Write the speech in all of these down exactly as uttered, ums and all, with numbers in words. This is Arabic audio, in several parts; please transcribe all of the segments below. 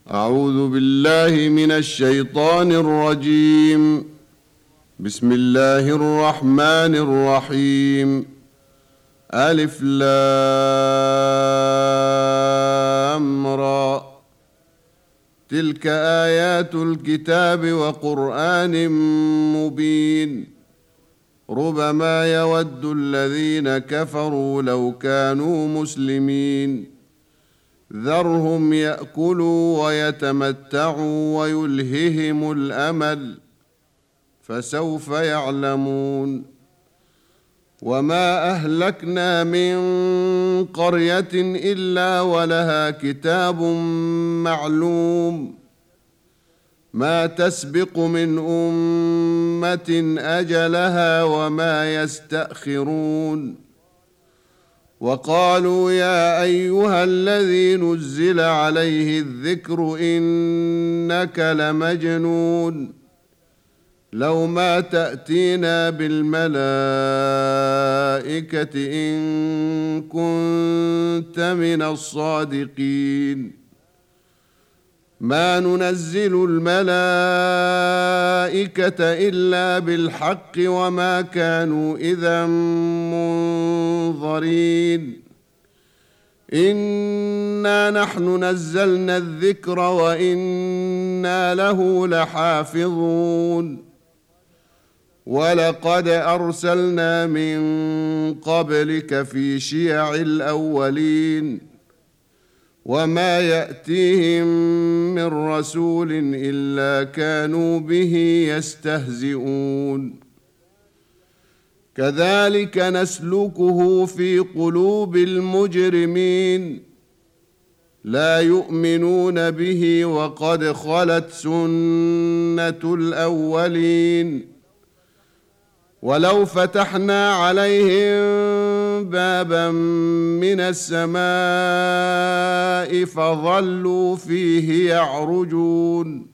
أعوذ بالله من الشيطان الرجيم. بسم الله الرحمن الرحيم. ألف لام را. تلك آيات الكتاب وقرآن مبين. ربما يود الذين كفروا لو كانوا مسلمين. ذرهم يأكلوا ويتمتعوا ويلههم الأمل فسوف يعلمون. وما أهلكنا من قرية إلا ولها كتاب معلوم ما تسبق من أمة أجلها وما يستأخرون. وقالوا يا أيها الذي نزل عليه الذكر إنك لمجنون لو ما تأتينا بالملائكة إن كنت من الصادقين. ما ننزل الملائكة إلا بالحق وما كانوا إذا منظرين. إنا نحن نزلنا الذكر وإنا له لحافظون. ولقد أرسلنا من قبلك في شيع الأولين وما يأتيهم من رسول إلا كانوا به يستهزئون. كذلك نسلكه في قلوب المجرمين لا يؤمنون به وقد خلت سنة الأولين. ولو فتحنا عليهم بابا من السماء فظلوا فيه يعرجون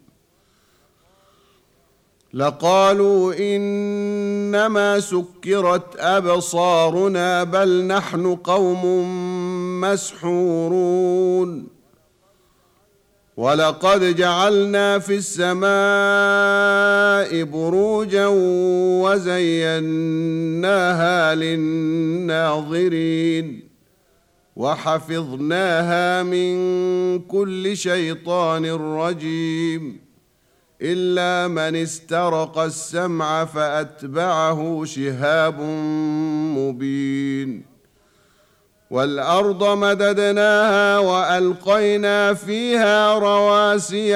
لقالوا إنما سكرت أبصارنا بل نحن قوم مسحورون. ولقد جعلنا في السماء بروجا وزيناها للناظرين وحفظناها من كل شيطان رجيم إلا من استرق السمع فأتبعه شهاب مبين. والأرض مددناها وألقينا فيها رواسي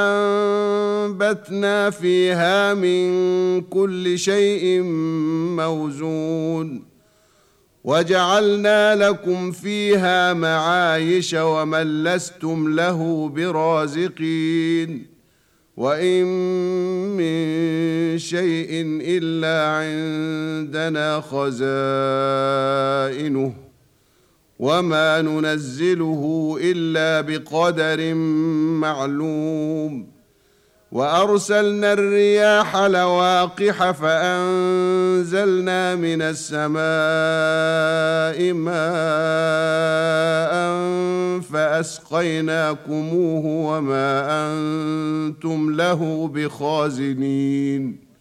وأنبتنا فيها من كل شيء موزون وجعلنا لكم فيها معايش ومن لستم له برازقين. وإن من شيء إلا عندنا خزائنه وما ننزله إلا بقدر معلوم. وأرسلنا الرياح لواقح فأنزلنا من السماء ماء فأسقيناكموه وما أنتم له بخازنين.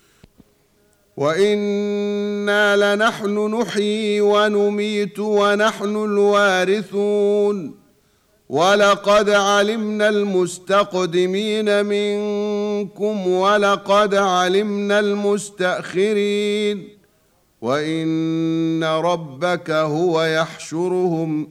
وإنا لنحن نحيي ونميت ونحن الوارثون. ولقد علمنا المستقدمين منكم ولقد علمنا المستأخرين وإن ربك هو يحشرهم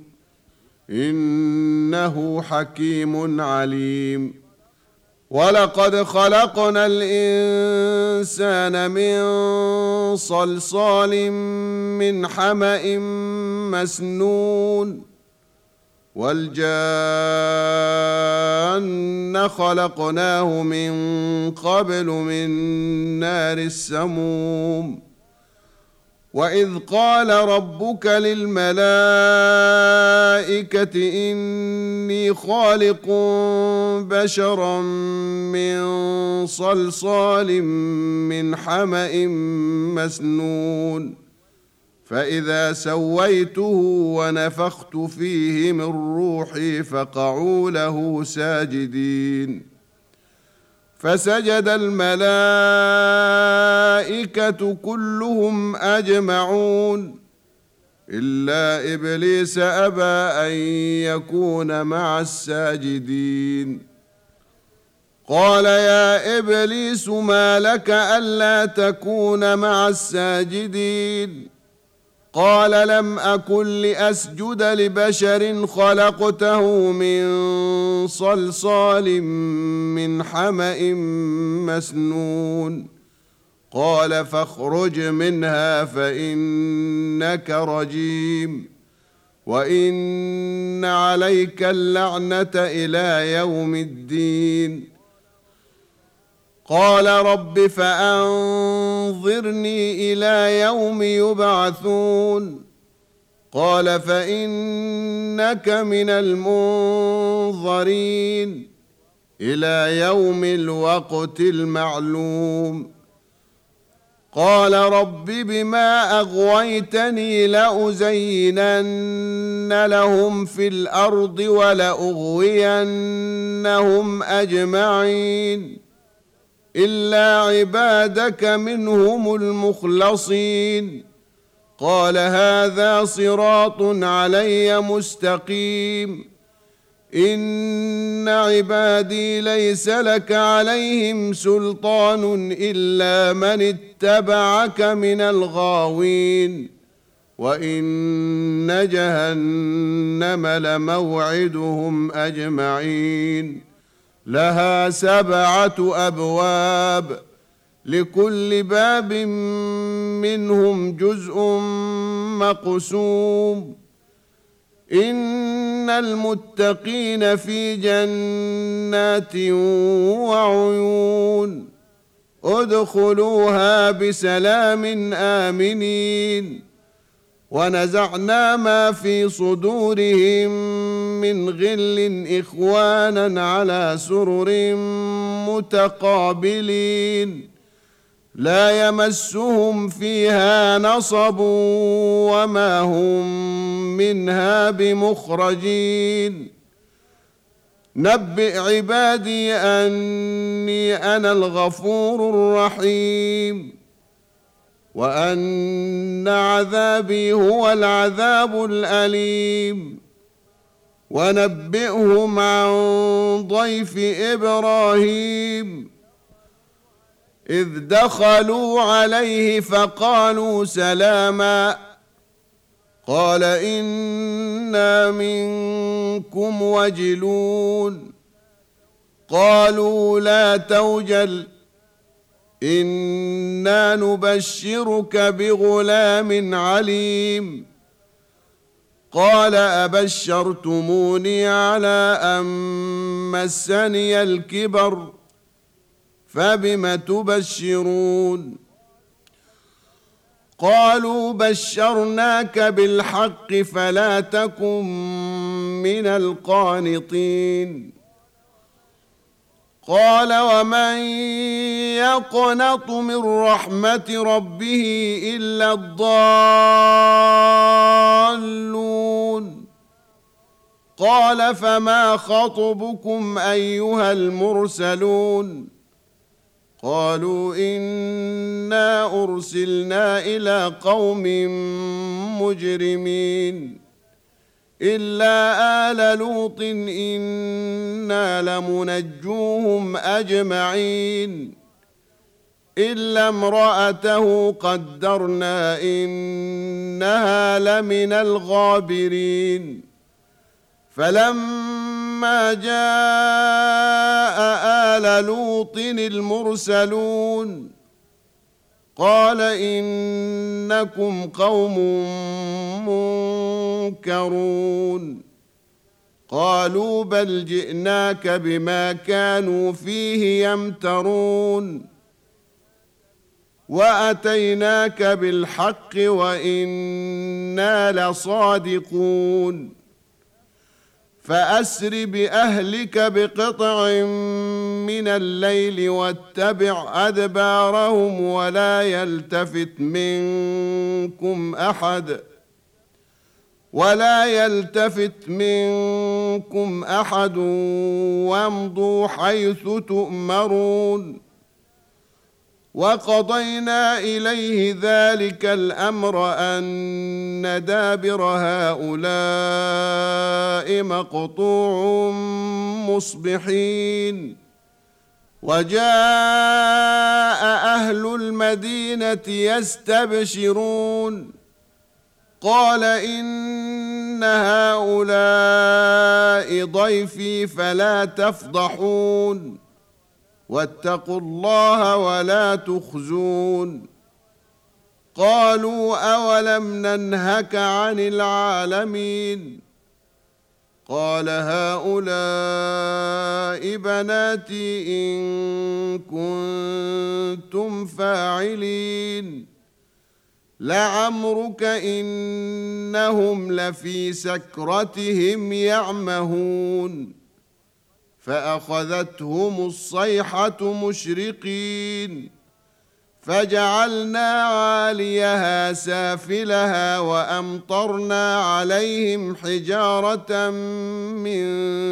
إنه حكيم عليم. ولقد خلقنا الإنسان من صلصال من حمأ مسنون والجان خلقناه من قبل من نار السموم. وإذ قال ربك للملائكة إني خالق بشرا من صلصال من حمأ مسنون فإذا سويته ونفخت فيه من روحي فقعوا له ساجدين فسجد الملائكة كلهم أجمعون إلا إبليس أبى أن يكون مع الساجدين قال يا إبليس ما لك ألا تكون مع الساجدين قال لم أكن لأسجد لبشر خلقته من صلصال من حمأ مسنون قال فاخرج منها فإنك رجيم وإن عليك اللعنة إلى يوم الدين قال رب فأنظرني إلى يوم يبعثون قال فإنك من المنظرين إلى يوم الوقت المعلوم قال رب بما أغويتني لأزينن لهم في الأرض ولأغوينهم أجمعين إلا عبادك منهم المخلصين قال هذا صراط علي مستقيم إن عبادي ليس لك عليهم سلطان إلا من اتبعك من الغاوين وإن جهنم لموعدهم أجمعين لها سبعة أبواب لكل باب منهم جزء مقسوم إن المتقين في جنات وعيون ادخلوها بسلام آمنين ونزعنا ما في صدورهم من غل إخوانا على سرر متقابلين لا يمسهم فيها نصب وما هم منها بمخرجين نبئ عبادي أني أنا الغفور الرحيم وأن عذابي هو العذاب الأليم ونبئهم عن ضيف إبراهيم إذ دخلوا عليه فقالوا سلاما قال إنا منكم وجلون قالوا لا توجل إنا نبشرك بغلام عليم قال أبشرتموني على أن مسني الكبر فبم تبشرون قالوا بشرناك بالحق فلا تكن من القانطين قال ومن يقنط من رحمة ربه إلا الضالون قال فما خطبكم أيها المرسلون قالوا إنا أرسلنا إلى قوم مجرمين إلا آل لوط إنا لمنجوهم أجمعين إلا امرأته قدرنا إنها لمن الغابرين فلما جاء آل لوط المرسلون قال إنكم قوم منكرون قالوا بل جئناك بما كانوا فيه يمترون وأتيناك بالحق وإنا لصادقون فأسر بأهلك بقطع من الليل واتبع أدبارهم ولا يلتفت منكم أحد ولا يلتفت منكم أحد وامضوا حيث تؤمرون. وقضينا إليه ذلك الأمر أن دابر هؤلاء مقطوع مصبحين. وجاء أهل المدينة يستبشرون قال إن هؤلاء ضيفي فلا تفضحون واتقوا الله ولا تخزون. قالوا أولم ننهك عن العالمين قال هؤلاء بناتي إن كنتم فاعلين لعمرك إنهم لفي سكرتهم يعمهون. فأخذتهم الصيحة مشرقين فجعلنا عاليها سافلها وأمطرنا عليهم حجارة من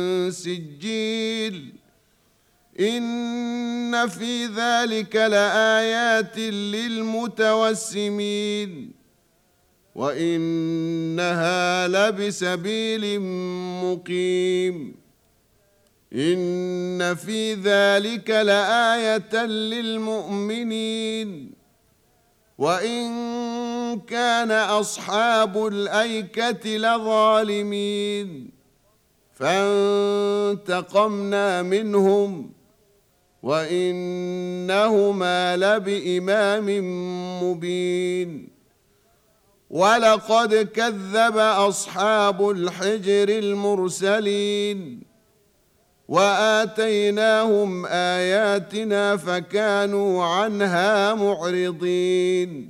سجيل إن في ذلك لآيات للمتوسمين وإنها لبسبيل مقيم. إن في ذلك لآية للمؤمنين. وإن كان أصحاب الأيكة لظالمين فانتقمنا منهم وإنهما لبإمام مبين. ولقد كذب أصحاب الحجر المرسلين وآتيناهم آياتنا فكانوا عنها معرضين.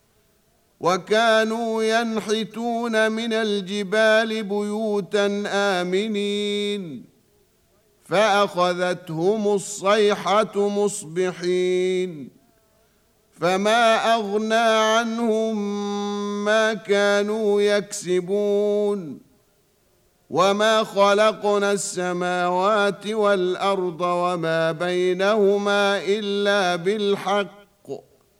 وكانوا ينحتون من الجبال بيوتا آمنين فأخذتهم الصيحة مصبحين فما أغنى عنهم ما كانوا يكسبون. وما خلقنا السماوات والأرض وما بينهما إلا بالحق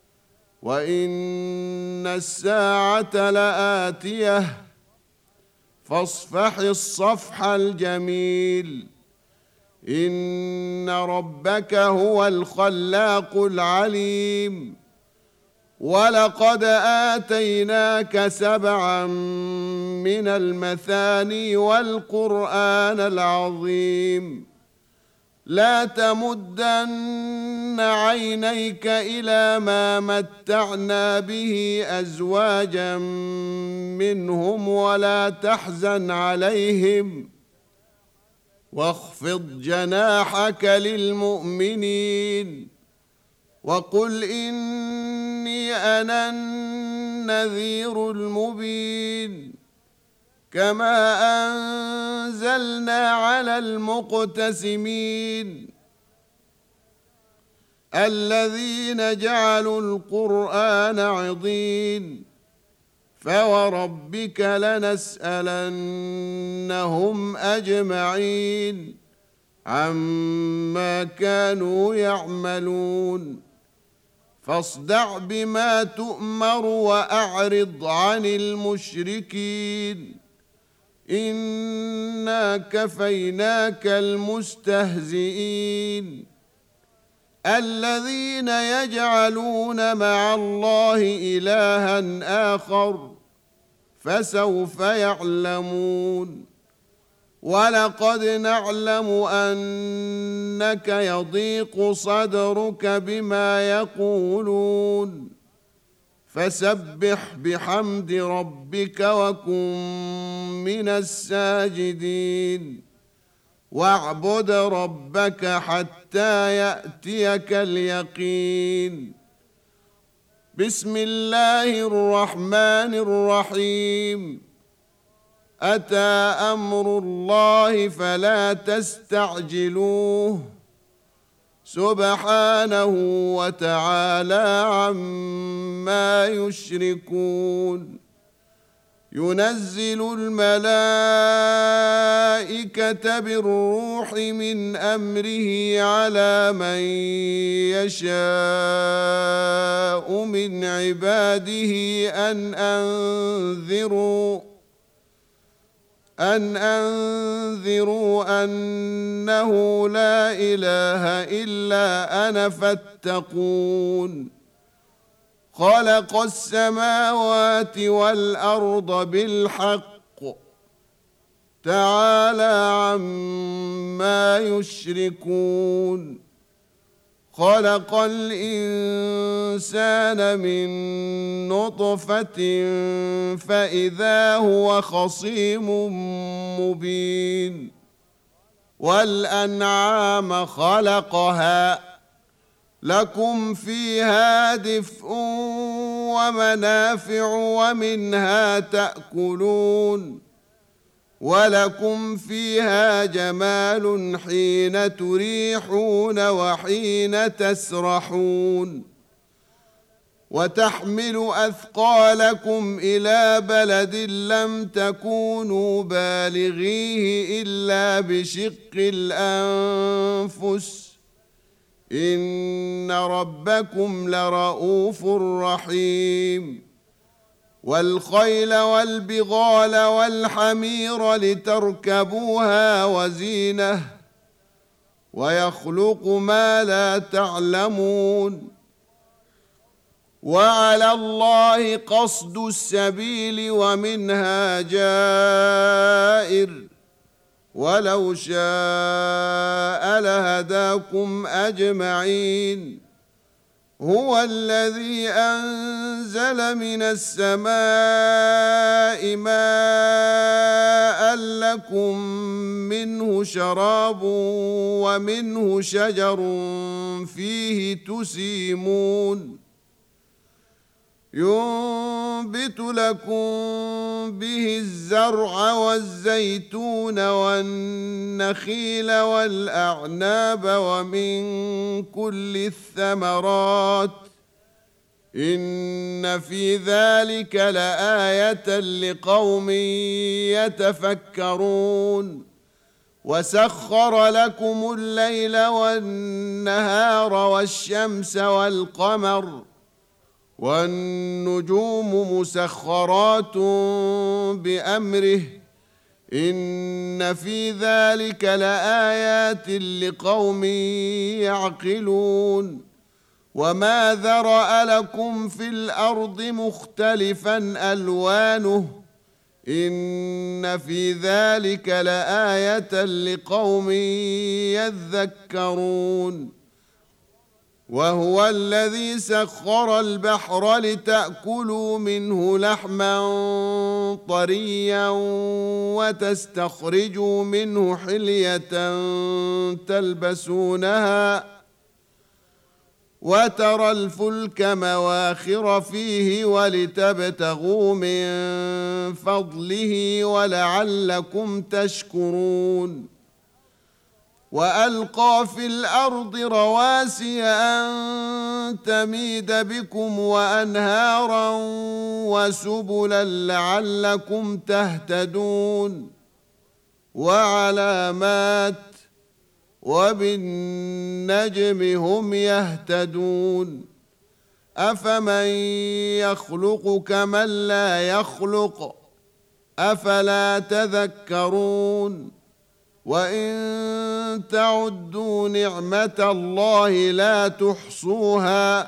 وإن الساعة لآتية فاصفح الصفح الجميل. إن ربك هو الخلاق العليم. ولقد آتيناك سبعا من المثاني والقرآن العظيم. لا تمدن عينيك إلى ما متعنا به أزواجا منهم ولا تحزن عليهم واخفض جناحك للمؤمنين وقل إني أنا النذير المبين. كما أنزلنا على المقتسمين الذين جعلوا القرآن عضين فوربك لنسألنهم أجمعين عما كانوا يعملون. فاصدع بما تؤمر وأعرض عن المشركين إنا كفيناك المستهزئين الذين يجعلون مع الله إلها آخر فسوف يعلمون. ولقد نعلم أنك يضيق صدرك بما يقولون فسبح بحمد ربك وكن من الساجدين واعبد ربك حتى يأتيك اليقين. بسم الله الرحمن الرحيم. أتى أمر الله فلا تستعجلوه سبحانه وتعالى عما يشركون ينزل الملائكة بالروح من أمره على من يشاء من عباده أن أنذروا أن أنذروا أنه لا إله إلا أنا فاتقون خلق السماوات والأرض بالحق تعالى عما يشركون خلق الإنسان من نطفة فإذا هو خصيم مبين والأنعام خلقها لكم فيها دفء ومنافع ومنها تأكلون ولكم فيها جمال حين تريحون وحين تسرحون وتحمل أثقالكم إلى بلد لم تكونوا بالغيه إلا بشق الأنفس إن ربكم لرؤوف رحيم والخيل والبغال والحمير لتركبوها وزينة ويخلق ما لا تعلمون وعلى الله قصد السبيل ومنها جائر ولو شاء لهداكم أجمعين هو الذي أنزل من السماء ماء لكم منه شراب ومنه شجر فيه تسيمون ينبت لكم به الزرع والزيتون والنخيل والأعناب ومن كل الثمرات إن في ذلك لآية لقوم يتفكرون وسخر لكم الليل والنهار والشمس والقمر والنجوم مسخرات بأمره إن في ذلك لآيات لقوم يعقلون وما ذرأ لكم في الأرض مختلفا ألوانه إن في ذلك لآية لقوم يذكرون وهو الذي سخر البحر لتأكلوا منه لحما طريا وتستخرجوا منه حلية تلبسونها وترى الفلك مواخر فيه ولتبتغوا من فضله ولعلكم تشكرون وألقى في الأرض رواسي أن تميد بكم وأنهارا وسبلا لعلكم تهتدون وعلامات وبالنجم هم يهتدون أفمن يخلق كمن لا يخلق أفلا تذكرون وإن تعدوا نعمة الله لا تحصوها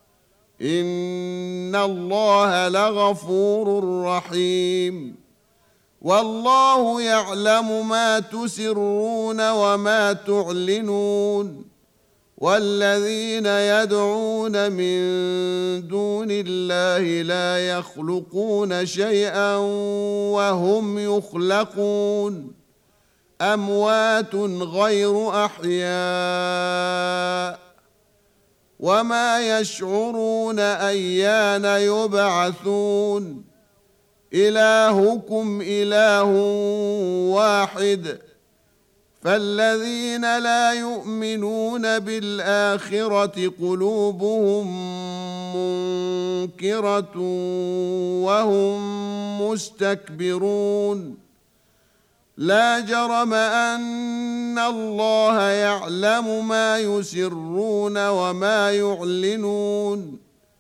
إن الله لغفور رحيم والله يعلم ما تسرون وما تعلنون والذين يدعون من دون الله لا يخلقون شيئا وهم يخلقون أموات غير أحياء وما يشعرون أيان يبعثون إلهكم إله واحد. فالذين لا يؤمنون بالآخرة قلوبهم منكرة وهم مستكبرون. لا جرم أن الله يعلم ما يسرون وما يعلنون،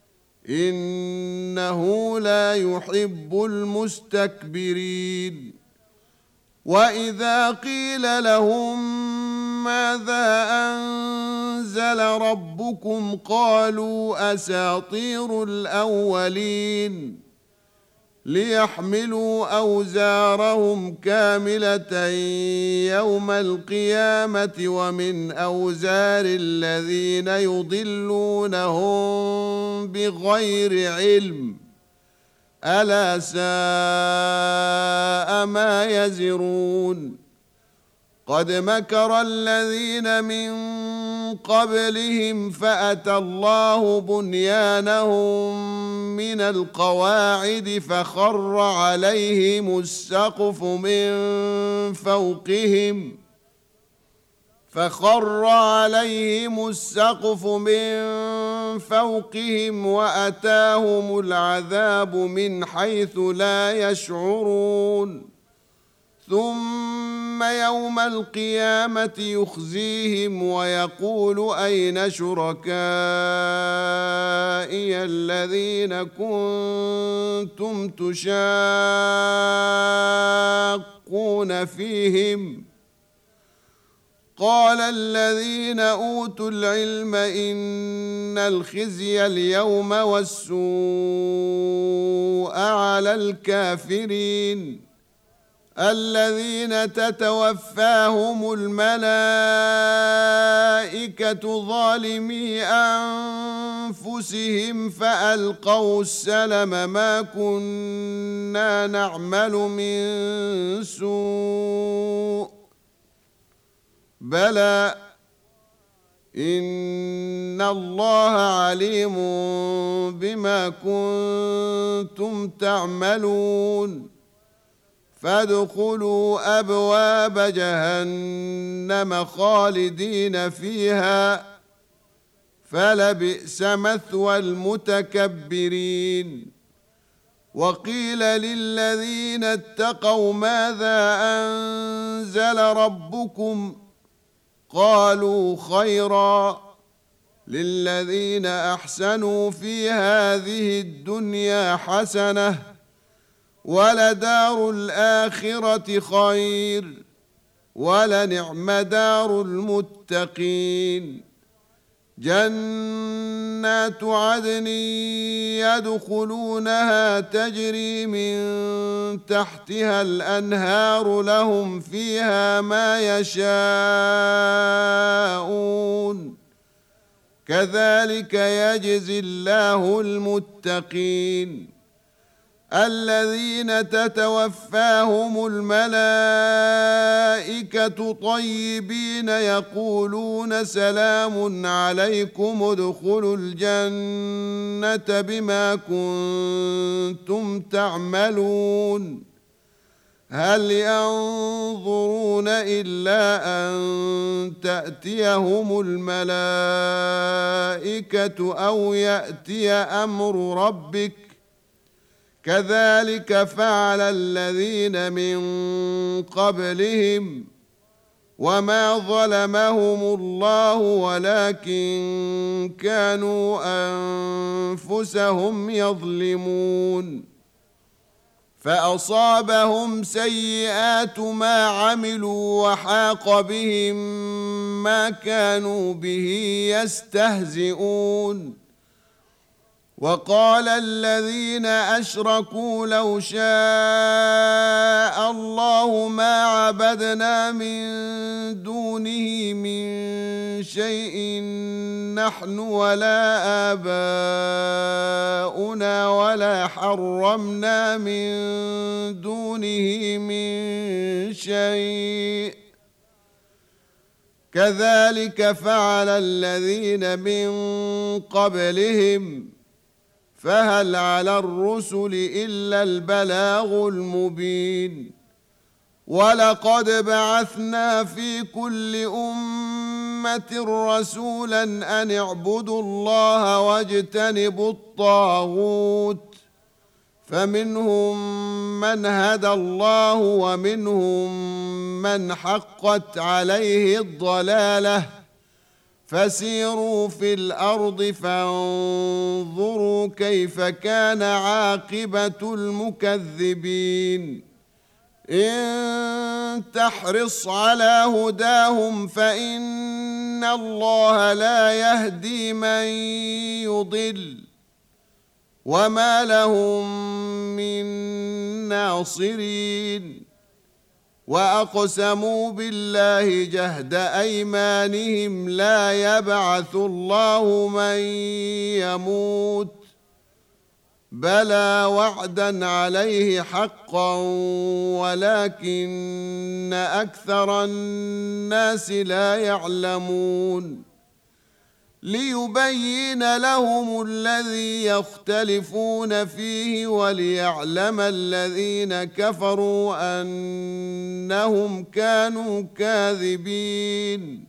إنه لا يحب المستكبرين. وإذا قيل لهم ماذا أنزل ربكم قالوا أساطير الأولين، ليحملوا أوزارهم كاملة يوم القيامة ومن أوزار الذين يضلونهم بغير علم، ألا ساء ما يزرون. قد مكر الذين من قبلهم فأتى الله بنيانهم من القواعد فخر عليهم السقف من فوقهم فخر عليهم السقف من فوقهم وأتاهم العذاب من حيث لا يشعرون. ثم يوم القيامة يخزيهم ويقول أين شركائي الذين كنتم تشاقون فيهم؟ قال الذين أوتوا العلم إن الخزي اليوم والسوء على الكافرين الذين تتوفاهم الملائكة ظالمي أنفسهم فألقوا السلم ما كنا نعمل من سوء بلى إن الله عليم بما كنتم تعملون. فادخلوا أبواب جهنم خالدين فيها فلبئس مثوى المتكبرين. وقيل للذين اتقوا ماذا أنزل ربكم قالوا خيرا للذين أحسنوا في هذه الدنيا حسنة ولدار الآخرة خير ولنعم دار المتقين. جنات عدن يدخلونها تجري من تحتها الأنهار لهم فيها ما يشاءون كذلك يجزي الله المتقين. الذين تتوفاهم الملائكة طيبين يقولون سلام عليكم ادخلوا الجنة بما كنتم تعملون. هل ينظرون إلا أن تأتيهم الملائكة أو يأتي أمر ربك كذلك فعل الذين من قبلهم وما ظلمهم الله ولكن كانوا أنفسهم يظلمون. فأصابهم سيئات ما عملوا وحاق بهم ما كانوا به يستهزئون. وقال الذين أشركوا لو شاء الله ما عبدنا من دونه من شيء نحن ولا آباؤنا ولا حرمنا من دونه من شيء كذلك فعل الذين من قبلهم فهل على الرسل إلا البلاغ المبين ولقد بعثنا في كل أمة رسولا أن اعبدوا الله واجتنبوا الطاغوت فمنهم من هدى الله ومنهم من حقت عليه الضلالة فسيروا في الأرض فانظروا كيف كان عاقبة المكذبين إن تحرص على هداهم فإن الله لا يهدي من يضل وما لهم من ناصرين وأقسموا بالله جهد أيمانهم لا يبعث الله من يموت بلى وعدا عليه حقا ولكن أكثر الناس لا يعلمون ليبين لهم الذي يختلفون فيه وليعلم الذين كفروا أنهم كانوا كاذبين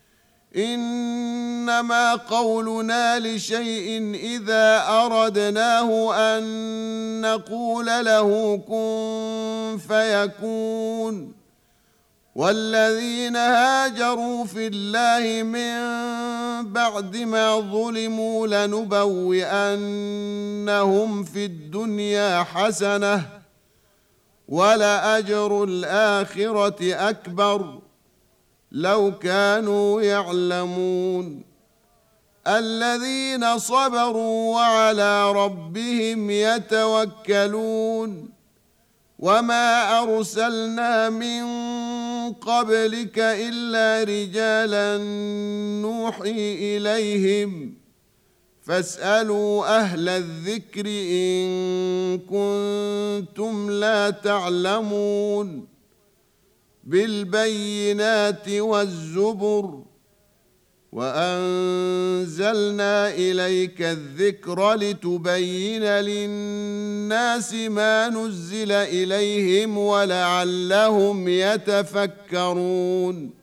إنما قولنا لشيء إذا أردناه أن نقول له كن فيكون والذين هاجروا في الله من بعد ما ظلموا لنبوئنهم في الدنيا حسنة ولأجر الآخرة أكبر لو كانوا يعلمون الذين صبروا وعلى ربهم يتوكلون وما أرسلنا من قبلك إلا رجالا نوحي إليهم فاسألوا أهل الذكر إن كنتم لا تعلمون بالبينات والزبر وأنزلنا إليك الذكر لتبين للناس ما نزل إليهم ولعلهم يتفكرون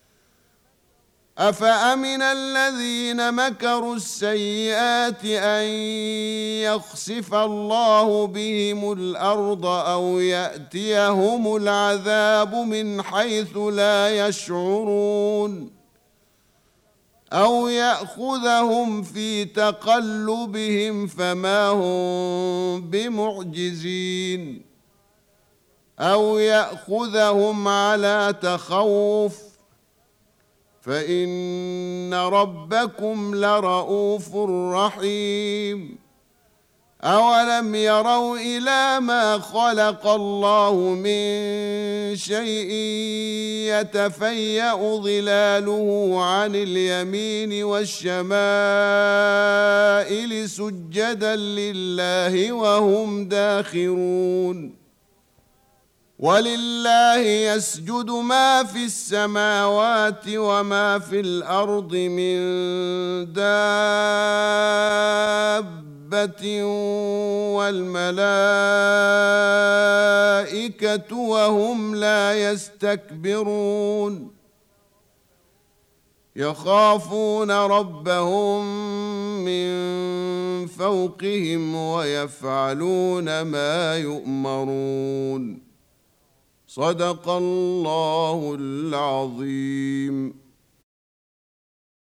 أفأمن الذين مكروا السيئات أن يخسف الله بهم الأرض أو يأتيهم العذاب من حيث لا يشعرون أو يأخذهم في تقلبهم فما هم بمعجزين أو يأخذهم على تخوف فإن ربكم لرؤوف رحيم أولم يروا إلى ما خلق الله من شيء يتفيأ ظلاله عن اليمين والشمائل سجدا لله وهم داخرون ولله يسجد ما في السماوات وما في الأرض من دابة والملائكة وهم لا يستكبرون يخافون ربهم من فوقهم ويفعلون ما يؤمرون صدق الله العظيم.